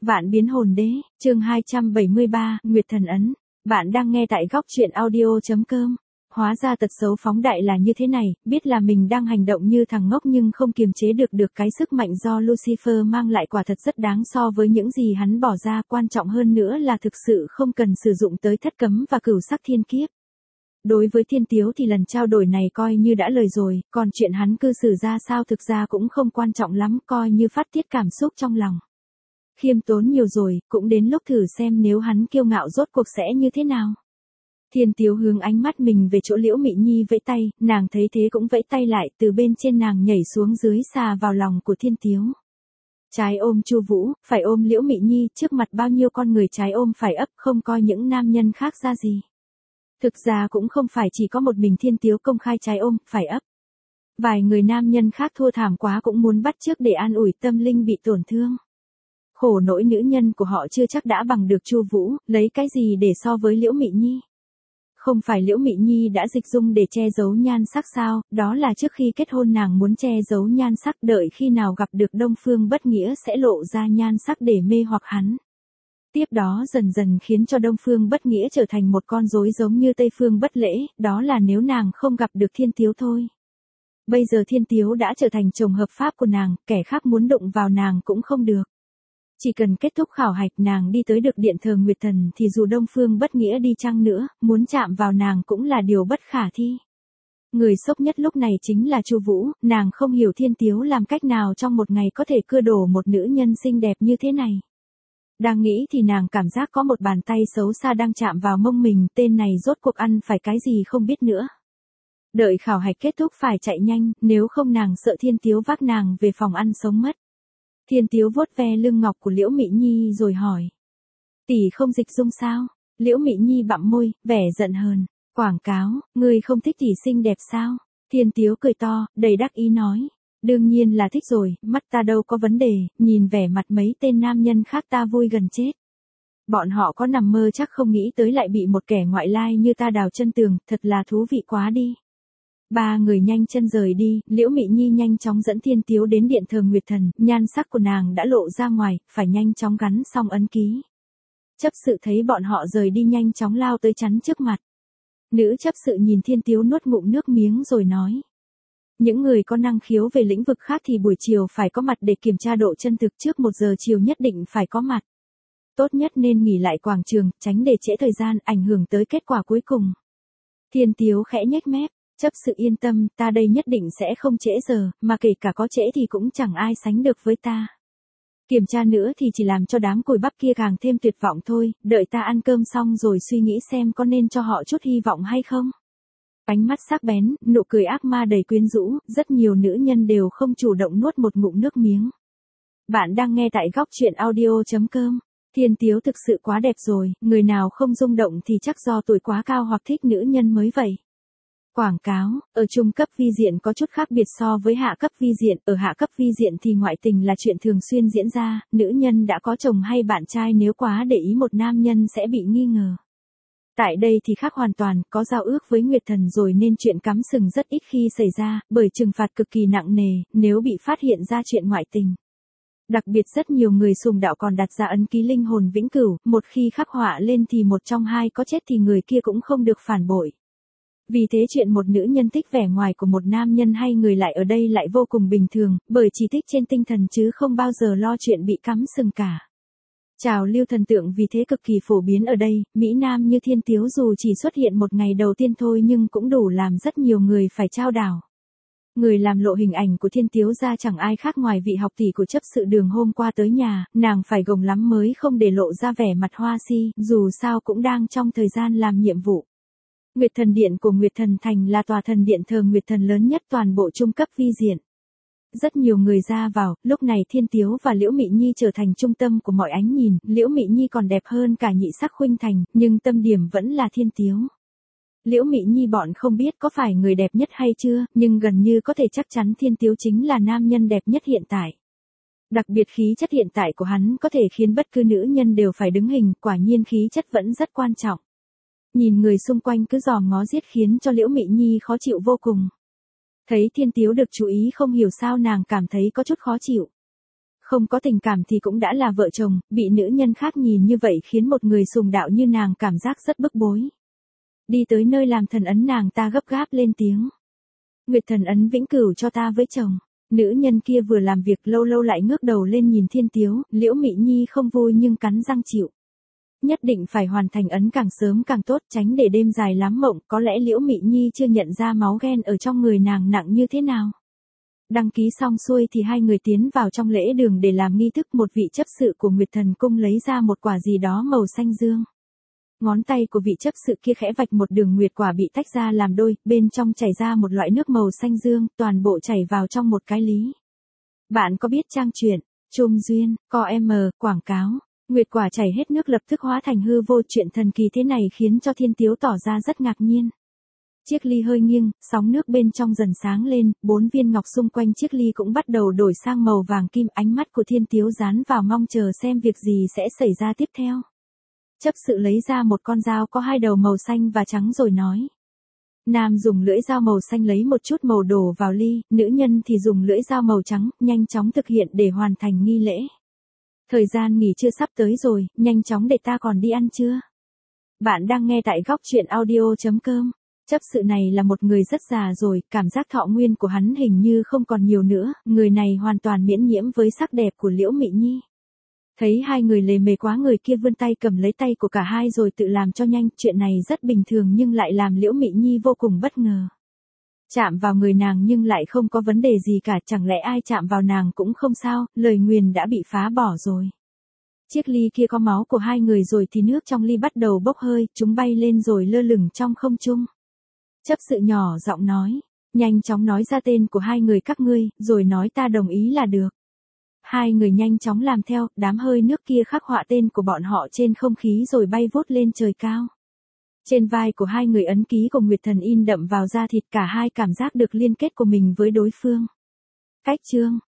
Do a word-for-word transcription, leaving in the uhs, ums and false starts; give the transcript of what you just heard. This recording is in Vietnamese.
Vạn biến hồn đế, chương hai trăm bảy mươi ba, Nguyệt Thần Ấn. Bạn đang nghe tại góc truyện audio.com. Hóa ra tật xấu phóng đại là như thế này, biết là mình đang hành động như thằng ngốc nhưng không kiềm chế được được cái sức mạnh do Lucifer mang lại quả thật rất đáng so với những gì hắn bỏ ra, quan trọng hơn nữa là thực sự không cần sử dụng tới thất cấm và cửu sắc thiên kiếp. Đối với Thiên Tiếu thì lần trao đổi này coi như đã lời rồi, còn chuyện hắn cư xử ra sao thực ra cũng không quan trọng lắm, coi như phát tiết cảm xúc trong lòng. Khiêm tốn nhiều rồi, cũng đến lúc thử xem nếu hắn kiêu ngạo rốt cuộc sẽ như thế nào. Thiên Tiếu hướng ánh mắt mình về chỗ Liễu Mị Nhi vẫy tay, nàng thấy thế cũng vẫy tay lại, từ bên trên nàng nhảy xuống dưới xà vào lòng của Thiên Tiếu. Trái ôm Chu Vũ, phải ôm Liễu Mị Nhi, trước mặt bao nhiêu con người trái ôm phải ấp, không coi những nam nhân khác ra gì. Thực ra cũng không phải chỉ có một mình Thiên Tiếu công khai trái ôm, phải ấp. Vài người nam nhân khác thua thảm quá cũng muốn bắt chước để an ủi tâm linh bị tổn thương. Khổ nỗi nữ nhân của họ chưa chắc đã bằng được Chu Vũ, lấy cái gì để so với Liễu Mị Nhi. Không phải Liễu Mị Nhi đã dịch dung để che giấu nhan sắc sao, đó là trước khi kết hôn nàng muốn che giấu nhan sắc, đợi khi nào gặp được Đông Phương Bất Nghĩa sẽ lộ ra nhan sắc để mê hoặc hắn. Tiếp đó dần dần khiến cho Đông Phương Bất Nghĩa trở thành một con rối giống như Tây Phương Bất Lễ, đó là nếu nàng không gặp được Thiên Tiếu thôi. Bây giờ Thiên Tiếu đã trở thành chồng hợp pháp của nàng, kẻ khác muốn đụng vào nàng cũng không được. Chỉ cần kết thúc khảo hạch nàng đi tới được điện thờ Nguyệt Thần thì dù Đông Phương Bất Nghĩa đi chăng nữa, muốn chạm vào nàng cũng là điều bất khả thi. Người sốc nhất lúc này chính là Chu Vũ, nàng không hiểu Thiên Tiếu làm cách nào trong một ngày có thể cưa đổ một nữ nhân xinh đẹp như thế này. Đang nghĩ thì nàng cảm giác có một bàn tay xấu xa đang chạm vào mông mình, tên này rốt cuộc ăn phải cái gì không biết nữa. Đợi khảo hạch kết thúc phải chạy nhanh, nếu không nàng sợ Thiên Tiếu vác nàng về phòng ăn sống mất. Thiên Tiếu vuốt ve lưng ngọc của Liễu Mị Nhi rồi hỏi. Tỷ không dịch dung sao? Liễu Mị Nhi bặm môi, vẻ giận hờn. Quảng cáo, ngươi không thích tỷ xinh đẹp sao? Thiên Tiếu cười to, đầy đắc ý nói. Đương nhiên là thích rồi, mắt ta đâu có vấn đề, nhìn vẻ mặt mấy tên nam nhân khác ta vui gần chết. Bọn họ có nằm mơ chắc không nghĩ tới lại bị một kẻ ngoại lai như ta đào chân tường, thật là thú vị quá đi. Ba người nhanh chân rời đi, Liễu Mị Nhi nhanh chóng dẫn Thiên Tiếu đến điện thờ Nguyệt Thần, nhan sắc của nàng đã lộ ra ngoài, phải nhanh chóng gắn xong ấn ký. Chấp sự thấy bọn họ rời đi nhanh chóng lao tới chắn trước mặt. Nữ chấp sự nhìn Thiên Tiếu nuốt ngụm nước miếng rồi nói. Những người có năng khiếu về lĩnh vực khác thì buổi chiều phải có mặt để kiểm tra độ chân thực, trước một giờ chiều nhất định phải có mặt. Tốt nhất nên nghỉ lại quảng trường, tránh để trễ thời gian, ảnh hưởng tới kết quả cuối cùng. Thiên Tiếu khẽ nhếch mép. Chấp sự yên tâm, ta đây nhất định sẽ không trễ giờ, mà kể cả có trễ thì cũng chẳng ai sánh được với ta. Kiểm tra nữa thì chỉ làm cho đám cùi bắp kia càng thêm tuyệt vọng thôi, đợi ta ăn cơm xong rồi suy nghĩ xem có nên cho họ chút hy vọng hay không. Ánh mắt sắc bén, nụ cười ác ma đầy quyến rũ, rất nhiều nữ nhân đều không chủ động nuốt một ngụm nước miếng. Bạn đang nghe tại góc truyện audio.com. Thiên Tiếu thực sự quá đẹp rồi, người nào không rung động thì chắc do tuổi quá cao hoặc thích nữ nhân mới vậy. Quảng cáo, ở trung cấp vi diện có chút khác biệt so với hạ cấp vi diện, ở hạ cấp vi diện thì ngoại tình là chuyện thường xuyên diễn ra, nữ nhân đã có chồng hay bạn trai nếu quá để ý một nam nhân sẽ bị nghi ngờ. Tại đây thì khác hoàn toàn, có giao ước với Nguyệt Thần rồi nên chuyện cắm sừng rất ít khi xảy ra, bởi trừng phạt cực kỳ nặng nề, nếu bị phát hiện ra chuyện ngoại tình. Đặc biệt rất nhiều người sùng đạo còn đặt ra ấn ký linh hồn vĩnh cửu, một khi khắc họa lên thì một trong hai có chết thì người kia cũng không được phản bội. Vì thế chuyện một nữ nhân thích vẻ ngoài của một nam nhân hay người lại ở đây lại vô cùng bình thường, bởi chỉ thích trên tinh thần chứ không bao giờ lo chuyện bị cắm sừng cả. Trào lưu thần tượng vì thế cực kỳ phổ biến ở đây, Mỹ Nam như Thiên Tiếu dù chỉ xuất hiện một ngày đầu tiên thôi nhưng cũng đủ làm rất nhiều người phải chao đảo. Người làm lộ hình ảnh của Thiên Tiếu ra chẳng ai khác ngoài vị học tỷ của chấp sự Đường hôm qua tới nhà, nàng phải gồng lắm mới không để lộ ra vẻ mặt hoa si, dù sao cũng đang trong thời gian làm nhiệm vụ. Nguyệt Thần Điện của Nguyệt Thần Thành là tòa thần điện thờ Nguyệt Thần lớn nhất toàn bộ trung cấp vi diện. Rất nhiều người ra vào, lúc này Thiên Tiếu và Liễu Mị Nhi trở thành trung tâm của mọi ánh nhìn, Liễu Mị Nhi còn đẹp hơn cả nhị sắc khuynh thành, nhưng tâm điểm vẫn là Thiên Tiếu. Liễu Mị Nhi bọn không biết có phải người đẹp nhất hay chưa, nhưng gần như có thể chắc chắn Thiên Tiếu chính là nam nhân đẹp nhất hiện tại. Đặc biệt khí chất hiện tại của hắn có thể khiến bất cứ nữ nhân đều phải đứng hình, quả nhiên khí chất vẫn rất quan trọng. Nhìn người xung quanh cứ dòm ngó giết khiến cho Liễu Mị Nhi khó chịu vô cùng. Thấy Thiên Tiếu được chú ý không hiểu sao nàng cảm thấy có chút khó chịu. Không có tình cảm thì cũng đã là vợ chồng, bị nữ nhân khác nhìn như vậy khiến một người sùng đạo như nàng cảm giác rất bức bối. Đi tới nơi làm thần ấn nàng ta gấp gáp lên tiếng. Nguyệt thần ấn vĩnh cửu cho ta với chồng. Nữ nhân kia vừa làm việc lâu lâu lại ngước đầu lên nhìn Thiên Tiếu, Liễu Mị Nhi không vui nhưng cắn răng chịu. Nhất định phải hoàn thành ấn càng sớm càng tốt, tránh để đêm dài lắm mộng, có lẽ Liễu Mị Nhi chưa nhận ra máu ghen ở trong người nàng nặng như thế nào. Đăng ký xong xuôi thì hai người tiến vào trong lễ đường để làm nghi thức. Một vị chấp sự của Nguyệt Thần Cung lấy ra một quả gì đó màu xanh dương. Ngón tay của vị chấp sự kia khẽ vạch một đường nguyệt quả bị tách ra làm đôi, bên trong chảy ra một loại nước màu xanh dương, toàn bộ chảy vào trong một cái lý. Bạn có biết trang truyện, Chum Duyên, co em, quảng cáo, nguyệt quả chảy hết nước lập tức hóa thành hư vô, chuyện thần kỳ thế này khiến cho Thiên Tiếu tỏ ra rất ngạc nhiên. Chiếc ly hơi nghiêng, sóng nước bên trong dần sáng lên, bốn viên ngọc xung quanh chiếc ly cũng bắt đầu đổi sang màu vàng kim, ánh mắt của Thiên Tiếu dán vào mong chờ xem việc gì sẽ xảy ra tiếp theo. Chấp sự lấy ra một con dao có hai đầu màu xanh và trắng rồi nói. Nam dùng lưỡi dao màu xanh lấy một chút màu đổ vào ly, nữ nhân thì dùng lưỡi dao màu trắng, nhanh chóng thực hiện để hoàn thành nghi lễ. Thời gian nghỉ trưa sắp tới rồi, nhanh chóng để ta còn đi ăn trưa. Bạn đang nghe tại góc truyện audio chấm com. Chấp sự này là một người rất già rồi, cảm giác thọ nguyên của hắn hình như không còn nhiều nữa, người này hoàn toàn miễn nhiễm với sắc đẹp của Liễu Mị Nhi. Thấy hai người lề mề quá, người kia vươn tay cầm lấy tay của cả hai rồi tự làm cho nhanh, chuyện này rất bình thường nhưng lại làm Liễu Mị Nhi vô cùng bất ngờ. Chạm vào người nàng nhưng lại không có vấn đề gì cả, chẳng lẽ ai chạm vào nàng cũng không sao, lời nguyền đã bị phá bỏ rồi. Chiếc ly kia có máu của hai người rồi thì nước trong ly bắt đầu bốc hơi, chúng bay lên rồi lơ lửng trong không trung. Chấp sự nhỏ giọng nói, nhanh chóng nói ra tên của hai người các ngươi, rồi nói ta đồng ý là được. Hai người nhanh chóng làm theo, đám hơi nước kia khắc họa tên của bọn họ trên không khí rồi bay vút lên trời cao. Trên vai của hai người ấn ký của Nguyệt Thần in đậm vào da thịt, cả hai cảm giác được liên kết của mình với đối phương. Cách chương